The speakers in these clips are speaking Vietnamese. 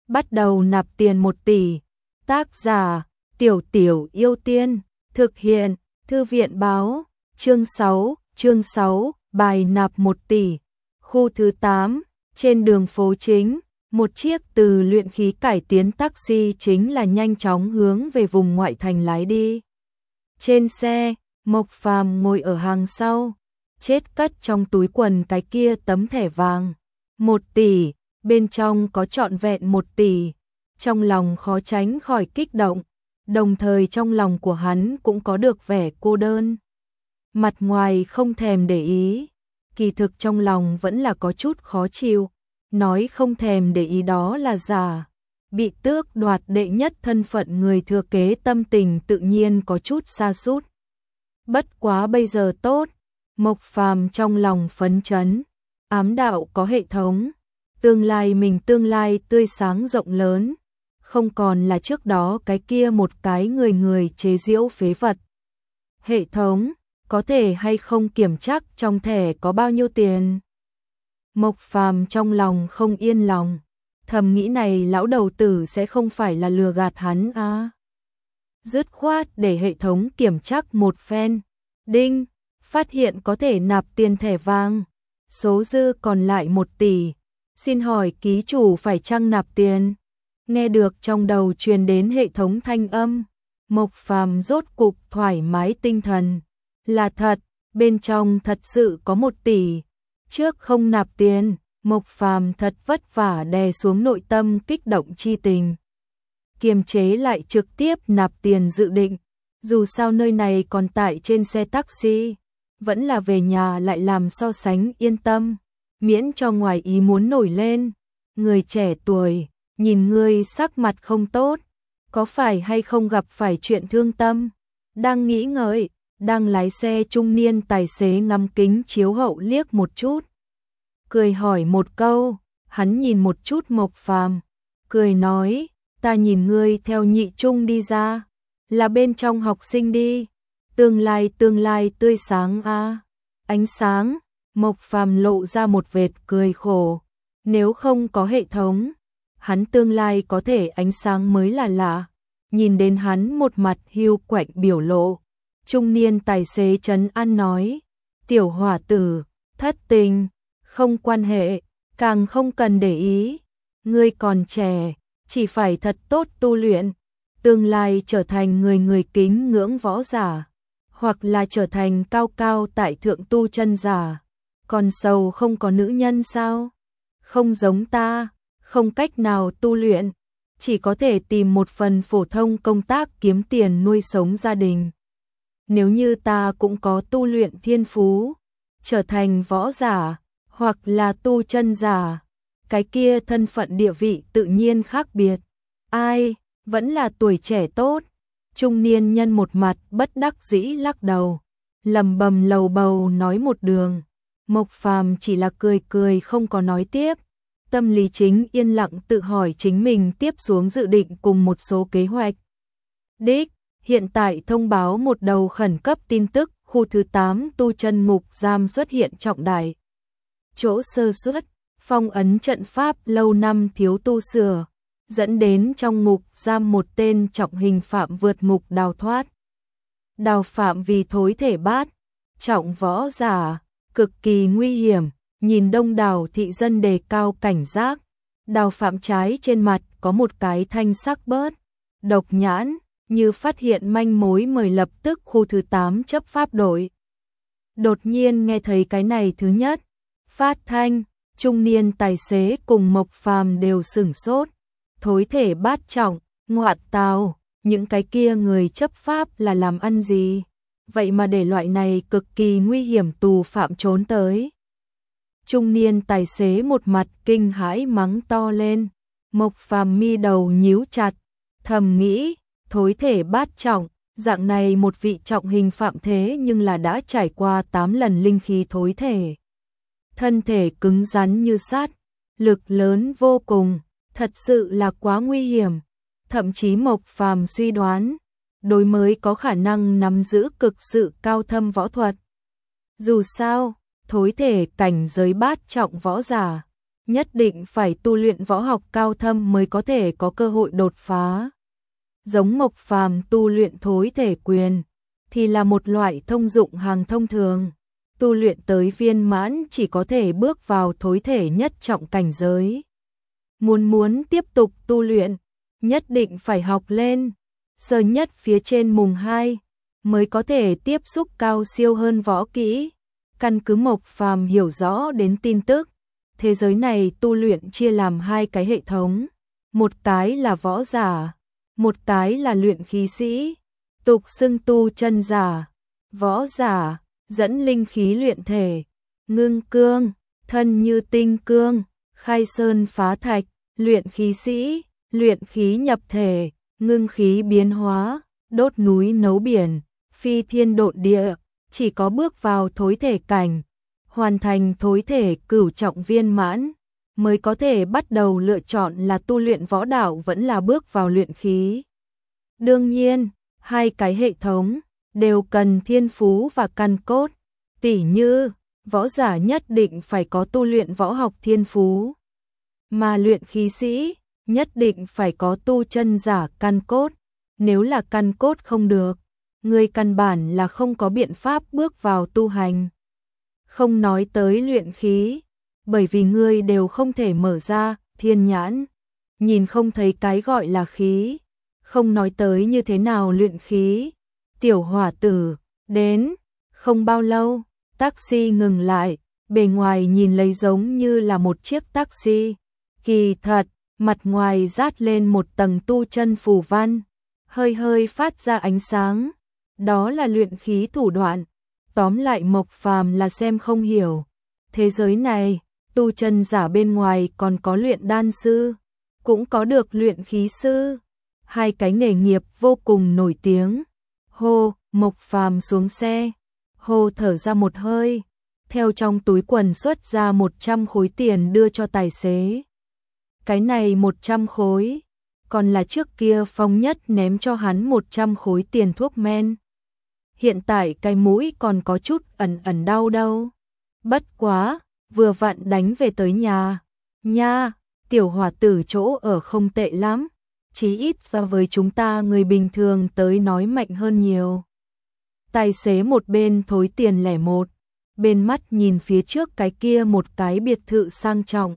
bắt đầu nạp tiền 1 tỷ. Tác giả: Tiểu Tiểu Yêu Tiên, thực hiện: Thư viện báo, chương 6, bài nạp 1 tỷ. Khu thứ 8, trên đường phố chính, một chiếc từ luyện khí cải tiến taxi chính là nhanh chóng hướng về vùng ngoại thành lái đi. Trên xe, Mộc Phàm ngồi ở hàng sau, chết cất trong túi quần cái kia tấm thẻ vàng. 1 tỷ, bên trong có trọn vẹn 1 tỷ. Trong lòng khó tránh khỏi kích động, đồng thời trong lòng của hắn cũng có được vẻ cô đơn. Mặt ngoài không thèm để ý, kỳ thực trong lòng vẫn là có chút khó chịu. Nói không thèm để ý đó là giả. Bị tước đoạt đệ nhất thân phận người thừa kế, tâm tình tự nhiên có chút sa sút. Bất quá bây giờ tốt, Mộc Phàm trong lòng phấn chấn, ám đạo có hệ thống, tương lai tươi sáng rộng lớn, không còn là trước đó cái kia một cái người chế giễu phế vật. Hệ thống, có thể hay không kiểm tra trong thẻ có bao nhiêu tiền? Mộc Phàm trong lòng không yên lòng, thầm nghĩ này lão đầu tử sẽ không phải là lừa gạt hắn à? Dứt khoát để hệ thống kiểm tra một phen. Đinh, phát hiện có thể nạp tiền thẻ vàng, số dư còn lại 1 tỷ. Xin hỏi ký chủ phải chăng nạp tiền? Nghe được trong đầu truyền đến hệ thống thanh âm, Mộc Phàm rốt cục thoải mái tinh thần. Là thật, bên trong thật sự có 1 tỷ. Trước không nạp tiền, Mộc Phàm thật vất vả đè xuống nội tâm kích động chi tình, kiềm chế lại trực tiếp nạp tiền dự định. Dù sao nơi này còn tại trên xe taxi, vẫn là về nhà lại làm so sánh yên tâm, miễn cho ngoài ý muốn nổi lên. Người trẻ tuổi, nhìn ngươi sắc mặt không tốt, có phải hay không gặp phải chuyện thương tâm? Đang nghĩ ngợi, đang lái xe trung niên tài xế ngắm kính chiếu hậu liếc một chút, cười hỏi một câu. Hắn nhìn một chút Mộc Phàm, cười nói, ta nhìn ngươi theo nhị trung đi ra, là bên trong học sinh đi, tương lai tươi sáng a. Ánh sáng, Mộc Phàm lộ ra một vệt cười khổ, nếu không có hệ thống, hắn tương lai có thể ánh sáng mới là lạ. Nhìn đến hắn một mặt hiu quạnh biểu lộ, trung niên tài xế trấn an nói, tiểu hỏa tử, thất tình, không quan hệ, càng không cần để ý, ngươi còn trẻ, chỉ phải thật tốt tu luyện, tương lai trở thành người kính ngưỡng võ giả, hoặc là trở thành cao tại thượng tu chân giả. Còn sầu không có nữ nhân sao? Không giống ta, không cách nào tu luyện, chỉ có thể tìm một phần phổ thông công tác kiếm tiền nuôi sống gia đình. Nếu như ta cũng có tu luyện thiên phú, trở thành võ giả, hoặc là tu chân giả, cái kia thân phận địa vị tự nhiên khác biệt. Ai, vẫn là tuổi trẻ tốt. Trung niên nhân một mặt bất đắc dĩ lắc đầu, lầm bầm lầu bầu nói một đường. Mộc Phàm chỉ là cười không có nói tiếp. Tâm lý chính yên lặng tự hỏi chính mình tiếp xuống dự định cùng một số kế hoạch. Đích, hiện tại thông báo một đầu khẩn cấp tin tức, khu thứ 8 tu chân ngục giam xuất hiện trọng đại. Chỗ sơ suất, phong ấn trận pháp lâu năm thiếu tu sửa, dẫn đến trong ngục giam một tên trọng hình phạm vượt ngục đào thoát. Đào phạm vì thối thể bát, trọng võ giả, cực kỳ nguy hiểm, nhìn đông đảo thị dân đề cao cảnh giác. Đào phạm trái trên mặt có một cái thanh sắc bớt, độc nhãn, như phát hiện manh mối mời lập tức khu thứ 8 chấp pháp đội. Đột nhiên nghe thấy cái này thứ nhất, phát thanh, trung niên tài xế cùng Mộc Phàm đều sửng sốt. Thối thể bát trọng, ngoại tào, những cái kia người chấp pháp là làm ăn gì? Vậy mà để loại này cực kỳ nguy hiểm tù phạm trốn tới. Trung niên tài xế một mặt kinh hãi mắng to lên. Mộc Phàm mi đầu nhíu chặt, thầm nghĩ, thối thể bát trọng, dạng này một vị trọng hình phạm thế nhưng là đã trải qua 8 lần linh khí thối thể. Thân thể cứng rắn như sắt, lực lớn vô cùng, thật sự là quá nguy hiểm. Thậm chí Mộc Phàm suy đoán, đối mới có khả năng nắm giữ cực sự cao thâm võ thuật. Dù sao, thối thể cảnh giới bát trọng võ giả, nhất định phải tu luyện võ học cao thâm mới có thể có cơ hội đột phá. Giống Mộc Phàm tu luyện thối thể quyền thì là một loại thông dụng hàng thông thường, tu luyện tới viên mãn chỉ có thể bước vào thối thể nhất trọng cảnh giới. Muốn tiếp tục tu luyện, nhất định phải học lên, sơ nhất phía trên mùng 2 mới có thể tiếp xúc cao siêu hơn võ kỹ. Căn cứ Mộc Phàm hiểu rõ đến tin tức, thế giới này tu luyện chia làm hai cái hệ thống, một cái là võ giả, một cái là luyện khí sĩ, tục xưng tu chân giả. Võ giả dẫn linh khí luyện thể, ngưng cương, thân như tinh cương, khai sơn phá thạch. Luyện khí sĩ, luyện khí nhập thể, ngưng khí biến hóa, đốt núi nấu biển, phi thiên độn địa, chỉ có bước vào thối thể cảnh, hoàn thành thối thể cửu trọng viên mãn, mới có thể bắt đầu lựa chọn là tu luyện võ đạo vẫn là bước vào luyện khí. Đương nhiên, hai cái hệ thống đều cần thiên phú và căn cốt, tỉ như võ giả nhất định phải có tu luyện võ học thiên phú, mà luyện khí sĩ nhất định phải có tu chân giả căn cốt, nếu là căn cốt không được, người căn bản là không có biện pháp bước vào tu hành. Không nói tới luyện khí, bởi vì người đều không thể mở ra thiên nhãn, nhìn không thấy cái gọi là khí, không nói tới như thế nào luyện khí. Tiểu hỏa tử đến, không bao lâu, taxi ngừng lại, bề ngoài nhìn lấy giống như là một chiếc taxi. Kỳ thật, mặt ngoài dát lên một tầng tu chân phù văn, hơi phát ra ánh sáng, đó là luyện khí thủ đoạn. Tóm lại Mộc Phàm là xem không hiểu, thế giới này, tu chân giả bên ngoài còn có luyện đan sư, cũng có được luyện khí sư, hai cái nghề nghiệp vô cùng nổi tiếng. Hô, Mộc Phàm xuống xe, hô thở ra một hơi, theo trong túi quần xuất ra 100 khối tiền đưa cho tài xế. Cái này 100 khối, còn là trước kia Phong Nhất ném cho hắn 100 khối tiền thuốc men. Hiện tại cái mũi còn có chút ẩn đau đâu. Bất quá, vừa vặn đánh về tới nhà. Nha, tiểu hỏa tử chỗ ở không tệ lắm, chí ít so với chúng ta người bình thường tới nói mạnh hơn nhiều. Tài xế một bên thối tiền lẻ một, bên mắt nhìn phía trước cái kia một cái biệt thự sang trọng.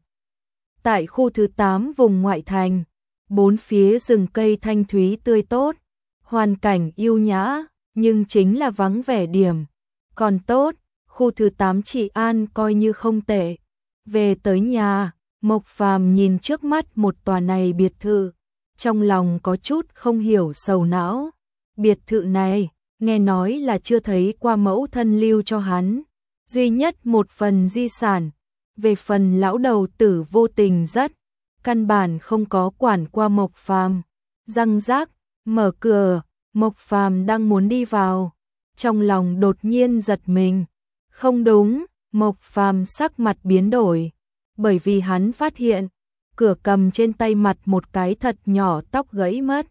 Tại khu thứ 8 vùng ngoại thành, bốn phía rừng cây thanh thúy tươi tốt, hoàn cảnh yêu nhã, nhưng chính là vắng vẻ điểm. Còn tốt, khu thứ 8 trị an coi như không tệ. Về tới nhà, Mộc Phàm nhìn trước mắt một tòa này biệt thự, trong lòng có chút không hiểu sầu não. Biệt thự này, nghe nói là chưa thấy qua mẫu thân lưu cho hắn, duy nhất một phần di sản. Về phần lão đầu tử vô tình rất, căn bản không có quản qua Mộc Phàm. Răng rác, mở cửa, Mộc Phàm đang muốn đi vào, trong lòng đột nhiên giật mình. Không đúng, Mộc Phàm sắc mặt biến đổi, bởi vì hắn phát hiện, cửa cầm trên tay mặt một cái thật nhỏ tóc gãy mất.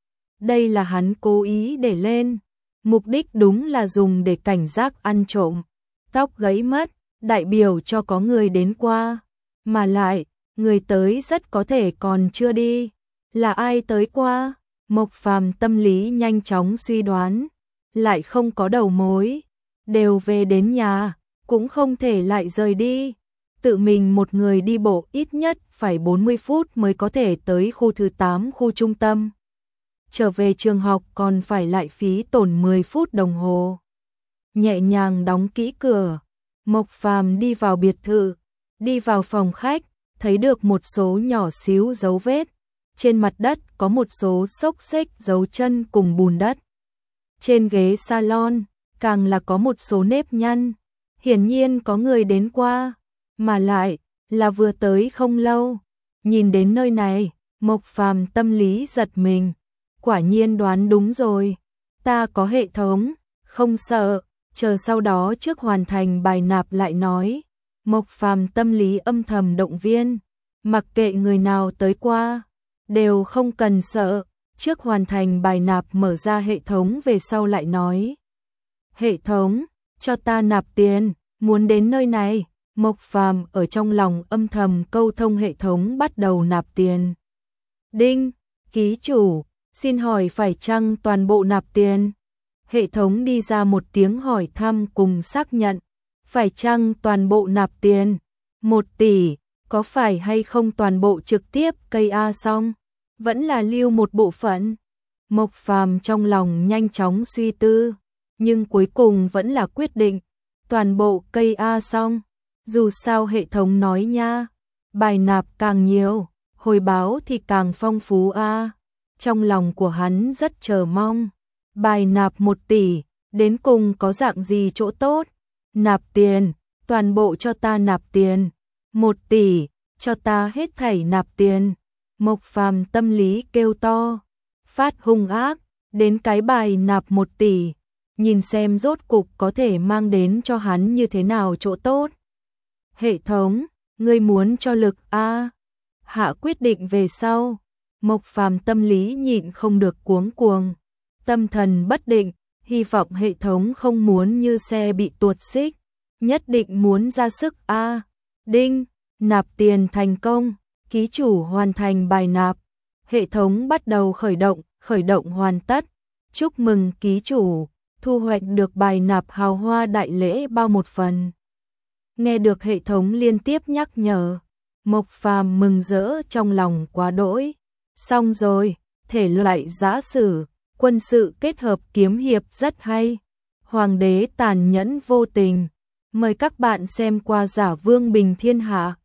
Đây là hắn cố ý để lên, mục đích đúng là dùng để cảnh giác ăn trộm. Tóc gãy mất, đại biểu cho có người đến qua, mà lại, người tới rất có thể còn chưa đi. Là ai tới qua? Mộc Phàm tâm lý nhanh chóng suy đoán, lại không có đầu mối, đều về đến nhà, cũng không thể lại rời đi. Tự mình một người đi bộ ít nhất phải 40 phút mới có thể tới khu thứ 8 khu trung tâm. Trở về trường học còn phải lại phí tổn 10 phút đồng hồ. Nhẹ nhàng đóng kỹ cửa, Mộc Phàm đi vào biệt thự, đi vào phòng khách, thấy được một số nhỏ xíu dấu vết. Trên mặt đất có một số xốc xếch dấu chân cùng bùn đất. Trên ghế salon, càng là có một số nếp nhăn. Hiển nhiên có người đến qua, mà lại là vừa tới không lâu. Nhìn đến nơi này, Mộc Phàm tâm lý giật mình. Quả nhiên đoán đúng rồi. Ta có hệ thống, không sợ, chờ sau đó trước hoàn thành bài nạp lại nói. Mộc Phàm tâm lý âm thầm động viên, mặc kệ người nào tới qua, đều không cần sợ, trước hoàn thành bài nạp mở ra hệ thống về sau lại nói. Hệ thống, cho ta nạp tiền, muốn đến nơi này, Mộc Phàm ở trong lòng âm thầm câu thông hệ thống bắt đầu nạp tiền. Đinh, ký chủ, xin hỏi phải chăng toàn bộ nạp tiền? Hệ thống đi ra một tiếng hỏi thăm cùng xác nhận. Phải chăng toàn bộ nạp tiền? 1 tỷ, có phải hay không toàn bộ trực tiếp cây A xong? Vẫn là lưu một bộ phận? Mộc Phàm trong lòng nhanh chóng suy tư, nhưng cuối cùng vẫn là quyết định toàn bộ cây A xong. Dù sao hệ thống nói nha, bài nạp càng nhiều, hồi báo thì càng phong phú a. Trong lòng của hắn rất chờ mong, bài nạp 1 tỷ, đến cùng có dạng gì chỗ tốt? Nạp tiền, toàn bộ cho ta nạp tiền. 1 tỷ, cho ta hết thảy nạp tiền. Mộc Phàm tâm lý kêu to, phát hung ác, đến cái bài nạp 1 tỷ, nhìn xem rốt cục có thể mang đến cho hắn như thế nào chỗ tốt. Hệ thống, ngươi muốn cho lực a? Hạ quyết định về sau, Mộc Phàm tâm lý nhịn không được cuống cuồng, tâm thần bất định, hy vọng hệ thống không muốn như xe bị tuột xích, nhất định muốn ra sức a. Đinh, nạp tiền thành công, ký chủ hoàn thành bài nạp, hệ thống bắt đầu khởi động hoàn tất. Chúc mừng ký chủ, thu hoạch được bài nạp hào hoa đại lễ bao 1 phần. Nghe được hệ thống liên tiếp nhắc nhở, Mộc Phàm mừng rỡ trong lòng quá đỗi. Xong rồi, thể loại giã sử, quân sự kết hợp kiếm hiệp rất hay. Hoàng đế tàn nhẫn vô tình. Mời các bạn xem qua Giả Vương Bình Thiên Hạ.